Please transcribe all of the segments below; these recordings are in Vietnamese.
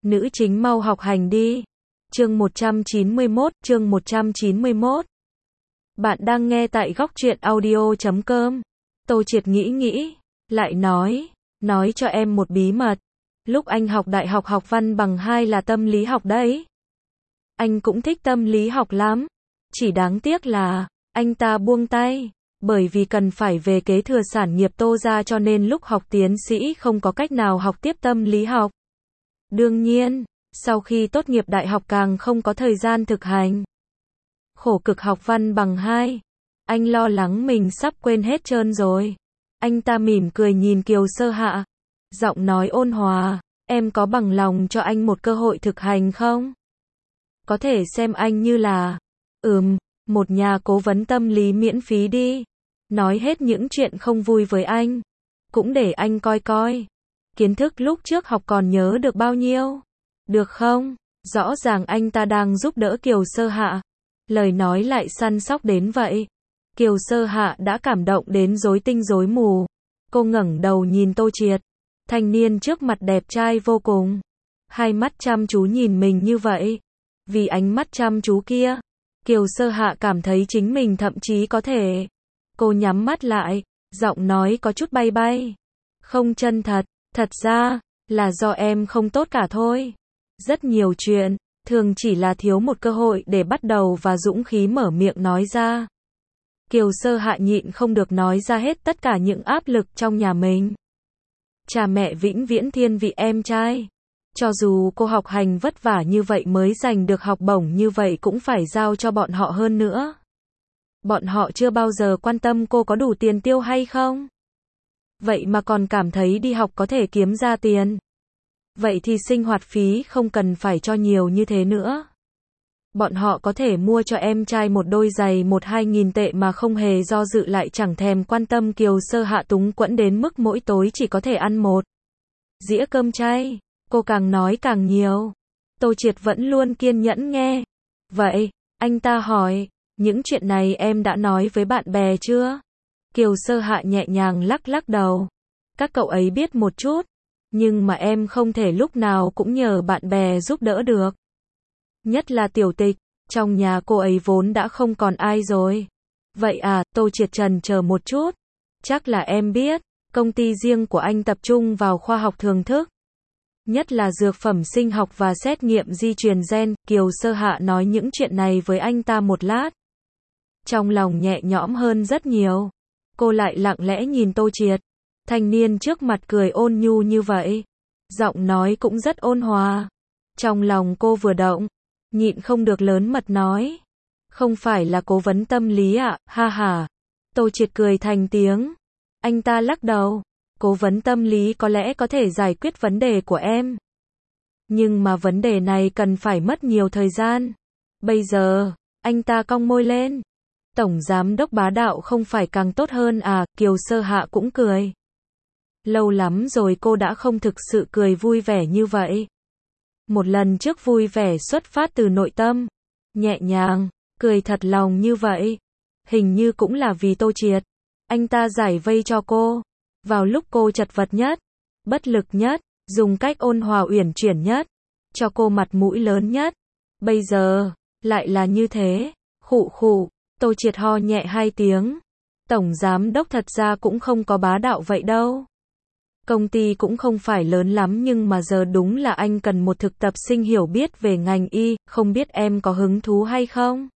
Nữ chính mau học hành đi. Chương 191. Bạn đang nghe tại góc truyện audio.com. Tô Triệt nghĩ, lại nói cho em một bí mật. Lúc anh học đại học học văn bằng 2 là tâm lý học đấy. Anh cũng thích tâm lý học lắm. Chỉ đáng tiếc là, anh ta buông tay. Bởi vì cần phải về kế thừa sản nghiệp Tô gia cho nên lúc học tiến sĩ không có cách nào học tiếp tâm lý học. Đương nhiên, sau khi tốt nghiệp đại học càng không có thời gian thực hành. Khổ cực học văn bằng 2. Anh lo lắng mình sắp quên hết trơn rồi. Anh ta mỉm cười nhìn Kiều Sơ Hạ. Giọng nói ôn hòa, em có bằng lòng cho anh một cơ hội thực hành không? Có thể xem anh như là, một nhà cố vấn tâm lý miễn phí đi. Nói hết những chuyện không vui với anh. Cũng để anh coi coi. Kiến thức lúc trước học còn nhớ được bao nhiêu? Được không? Rõ ràng anh ta đang giúp đỡ Kiều Sơ Hạ. Lời nói lại săn sóc đến vậy. Kiều Sơ Hạ đã cảm động đến rối tinh rối mù. Cô ngẩng đầu nhìn Tô Triệt. Thanh niên trước mặt đẹp trai vô cùng. Hai mắt chăm chú nhìn mình như vậy. Vì ánh mắt chăm chú kia, Kiều Sơ Hạ cảm thấy chính mình thậm chí có thể. Cô nhắm mắt lại, giọng nói có chút bay bay. Không chân thật, thật ra, là do em không tốt cả thôi. Rất nhiều chuyện, thường chỉ là thiếu một cơ hội để bắt đầu và dũng khí mở miệng nói ra. Kiều Sơ Hạ nhịn không được nói ra hết tất cả những áp lực trong nhà mình. Cha mẹ vĩnh viễn thiên vị em trai. Cho dù cô học hành vất vả như vậy mới giành được học bổng như vậy cũng phải giao cho bọn họ hơn nữa. Bọn họ chưa bao giờ quan tâm cô có đủ tiền tiêu hay không. Vậy mà còn cảm thấy đi học có thể kiếm ra tiền. Vậy thì sinh hoạt phí không cần phải cho nhiều như thế nữa. Bọn họ có thể mua cho em trai một đôi giày 1-2 nghìn tệ mà không hề do dự lại chẳng thèm quan tâm. Kiều Sơ Hạ túng quẫn đến mức mỗi tối chỉ có thể ăn một dĩa cơm chay. Cô càng nói càng nhiều. Tô Triệt vẫn luôn kiên nhẫn nghe. Vậy, anh ta hỏi, những chuyện này em đã nói với bạn bè chưa? Kiều Sơ Hạ nhẹ nhàng lắc đầu. Các cậu ấy biết một chút, nhưng mà em không thể lúc nào cũng nhờ bạn bè giúp đỡ được. Nhất là Tiểu Tịch, trong nhà cô ấy vốn đã không còn ai rồi. Vậy à, Tô Triệt chần chờ một chút. Chắc là em biết, công ty riêng của anh tập trung vào khoa học thường thức. Nhất là dược phẩm sinh học và xét nghiệm di truyền gen. Kiều Sơ Hạ nói những chuyện này với anh ta một lát. Trong lòng nhẹ nhõm hơn rất nhiều. Cô lại lặng lẽ nhìn Tô Triệt. Thanh niên trước mặt cười ôn nhu như vậy. Giọng nói cũng rất ôn hòa. Trong lòng cô vừa động, nhịn không được lớn mật nói. Không phải là cố vấn tâm lý ạ, ha ha. Tô Triệt cười thành tiếng. Anh ta lắc đầu. Cố vấn tâm lý có lẽ có thể giải quyết vấn đề của em. Nhưng mà vấn đề này cần phải mất nhiều thời gian. Bây giờ, anh ta cong môi lên. Tổng giám đốc bá đạo không phải càng tốt hơn à? Kiều Sơ Hạ cũng cười. Lâu lắm rồi cô đã không thực sự cười vui vẻ như vậy. Một lần trước vui vẻ xuất phát từ nội tâm. Nhẹ nhàng, cười thật lòng như vậy. Hình như cũng là vì Tô Triệt. Anh ta giải vây cho cô. Vào lúc cô chật vật nhất, bất lực nhất, dùng cách ôn hòa uyển chuyển nhất, cho cô mặt mũi lớn nhất. Bây giờ, lại là như thế. Khụ khụ, Tô Triệt ho nhẹ 2 tiếng. Tổng giám đốc thật ra cũng không có bá đạo vậy đâu. Công ty cũng không phải lớn lắm nhưng mà giờ đúng là anh cần một thực tập sinh hiểu biết về ngành y, không biết em có hứng thú hay không?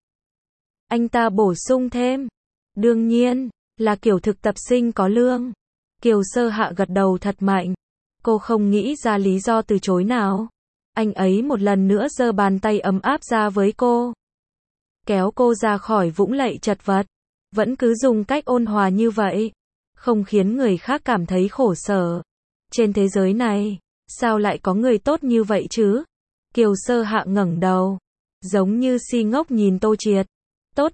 Anh ta bổ sung thêm. Đương nhiên, là kiểu thực tập sinh có lương. Kiều Sơ Hạ gật đầu thật mạnh. Cô không nghĩ ra lý do từ chối nào. Anh ấy một lần nữa giơ bàn tay ấm áp ra với cô. Kéo cô ra khỏi vũng lầy chật vật. Vẫn cứ dùng cách ôn hòa như vậy. Không khiến người khác cảm thấy khổ sở. Trên thế giới này, sao lại có người tốt như vậy chứ? Kiều Sơ Hạ ngẩng đầu. Giống như si ngốc nhìn Tô Triệt. Tốt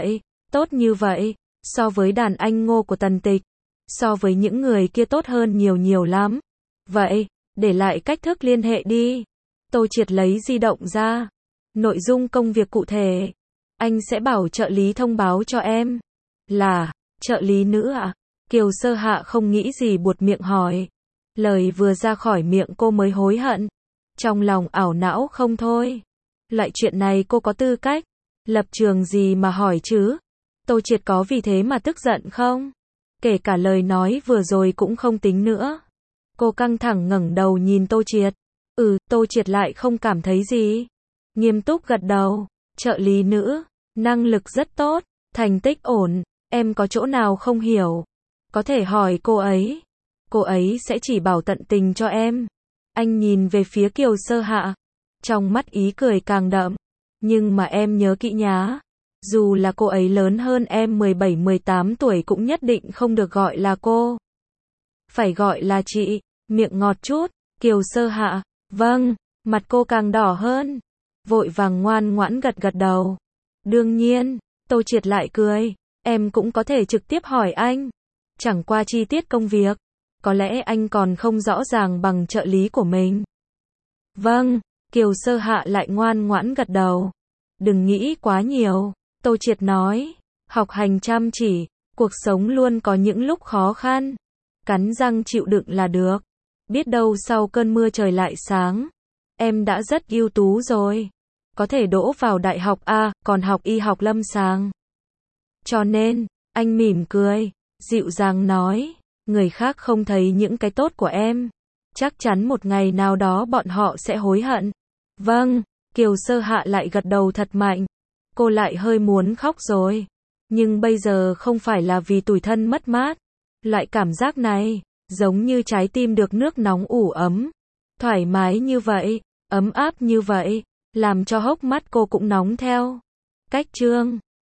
như vậy. So với đàn anh ngô của Tần Tịch. So với những người kia tốt hơn nhiều lắm. Vậy, để lại cách thức liên hệ đi. Tô Triệt lấy di động ra. Nội dung công việc cụ thể. Anh sẽ bảo trợ lý thông báo cho em. Là, trợ lý nữ ạ? Kiều Sơ Hạ không nghĩ gì buột miệng hỏi. Lời vừa ra khỏi miệng cô mới hối hận. Trong lòng ảo não không thôi. Loại chuyện này cô có tư cách, lập trường gì mà hỏi chứ? Tô Triệt có vì thế mà tức giận không? Kể cả lời nói vừa rồi cũng không tính nữa. Cô căng thẳng ngẩng đầu nhìn Tô Triệt. Tô Triệt lại không cảm thấy gì. Nghiêm túc gật đầu. Trợ lý nữ, năng lực rất tốt, thành tích ổn, em có chỗ nào không hiểu? Có thể hỏi cô ấy. Cô ấy sẽ chỉ bảo tận tình cho em. Anh nhìn về phía Kiều Sơ Hạ. Trong mắt ý cười càng đậm. Nhưng mà em nhớ kỹ nhá. Dù là cô ấy lớn hơn em 17-18 tuổi cũng nhất định không được gọi là cô. Phải gọi là chị. Miệng ngọt chút. Kiều Sơ Hạ. Vâng. Mặt cô càng đỏ hơn. Vội vàng ngoan ngoãn gật gật đầu. Đương nhiên. Tô Triệt lại cười. Em cũng có thể trực tiếp hỏi anh. Chẳng qua chi tiết công việc. Có lẽ anh còn không rõ ràng bằng trợ lý của mình. Vâng. Kiều Sơ Hạ lại ngoan ngoãn gật đầu. Đừng nghĩ quá nhiều. Tô Triệt nói. Học hành chăm chỉ. Cuộc sống luôn có những lúc khó khăn. Cắn răng chịu đựng là được. Biết đâu sau cơn mưa trời lại sáng. Em đã rất ưu tú rồi. Có thể đỗ vào đại học A, còn học y học lâm sàng. Cho nên, anh mỉm cười, dịu dàng nói. Người khác không thấy những cái tốt của em. Chắc chắn một ngày nào đó bọn họ sẽ hối hận. Vâng, Kiều Sơ Hạ lại gật đầu thật mạnh. Cô lại hơi muốn khóc rồi. Nhưng bây giờ không phải là vì tủi thân mất mát. Loại cảm giác này, giống như trái tim được nước nóng ủ ấm. Thoải mái như vậy, ấm áp như vậy, làm cho hốc mắt cô cũng nóng theo. Cách chương